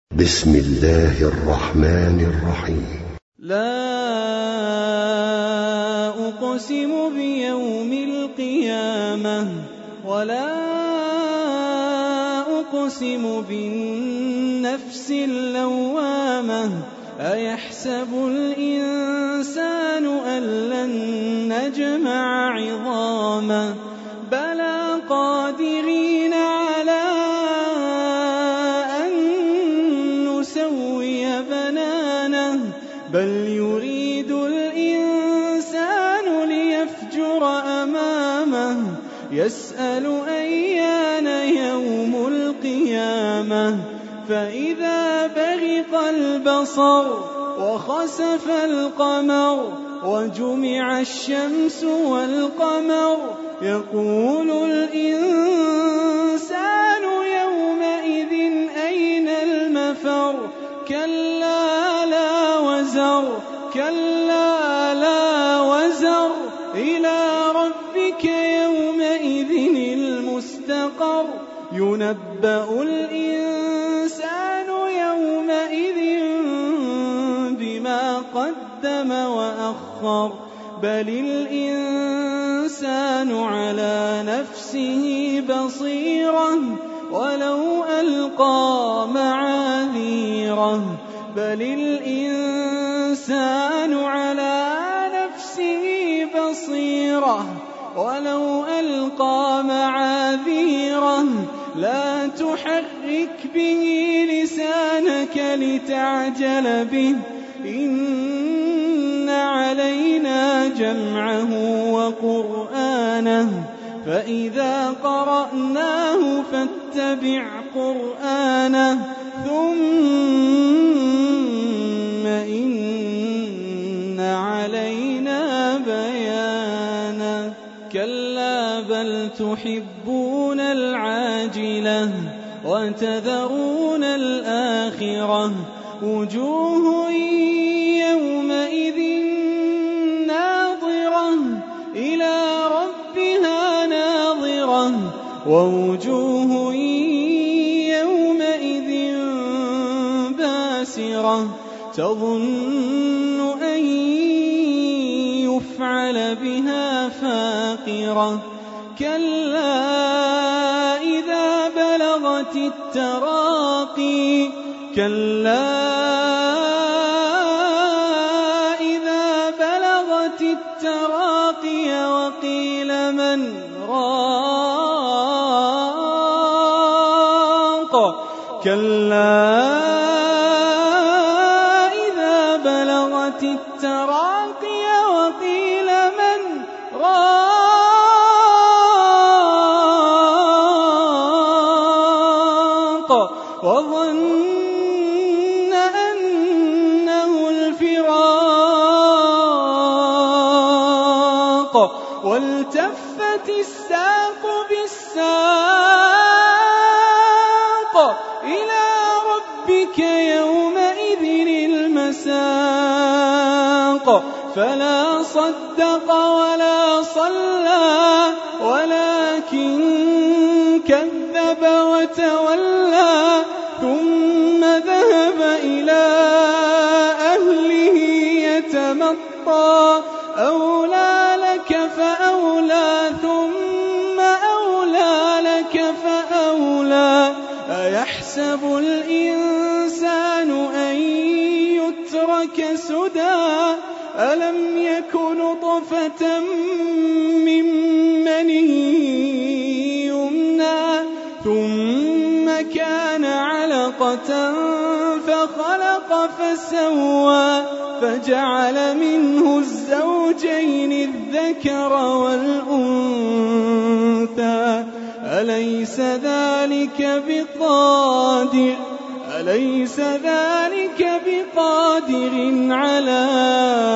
بسم الله الرحمن الرحيم. لا أقسم بيوم القيامة ولا أقسم بالنفس اللوامة أيحسب الإنسان أن لن نجمع عظامه بلى قادرين على أن نسوي بنانه بل يريد الإنسان ليفجر أمامه يسأل أيان يوم القيامة فإذا برق البصر وخسف القمر وجمع الشمس والقمر يقول الإنسان يومئذ أين المفر كلا لا وزر إلى ربك يومئذ المستقر ينبأ الإنسان يومئذ بما قدم وأخر بل الإنسان على نفسه بصيرة ولو ألقى معاذيره بل الإنسان على نفسه بصيرة ولو ألقى معاذيره لا تحرك به لسانك لتعجل به إن علينا جمعه وقرآنه فإذا قرأناه فاتبع قرآنه ثم إن علينا بيانه كلا بل تحبون العاجلة وتذرون الآخرة وجوه يومئذ ناظرة إلى ربها ناظرة ووجوه يومئذ باسرة تظن أن يفعل بها فاقرة كلا إذا بلغت التراقي وقيل من راق كلا إذا بلغت التراقي وقيل من راق وظن أنه الفراق والتفت الساق بالساق إلى ربك يومئذ المساق فلا صدق ولا صلى ولكن كذب وتولى ثم ذهب إلى أهله يتمطى أولى لك فأولى ثم أولى لك فأولى أيحسب الإنسان أن يترك سدى ألم يكن نطفة من مني يمنى ثم كان علقة فخلق فسوى فجعل منه الزوجين الذكر والأنثى أليس ذلك بقادر على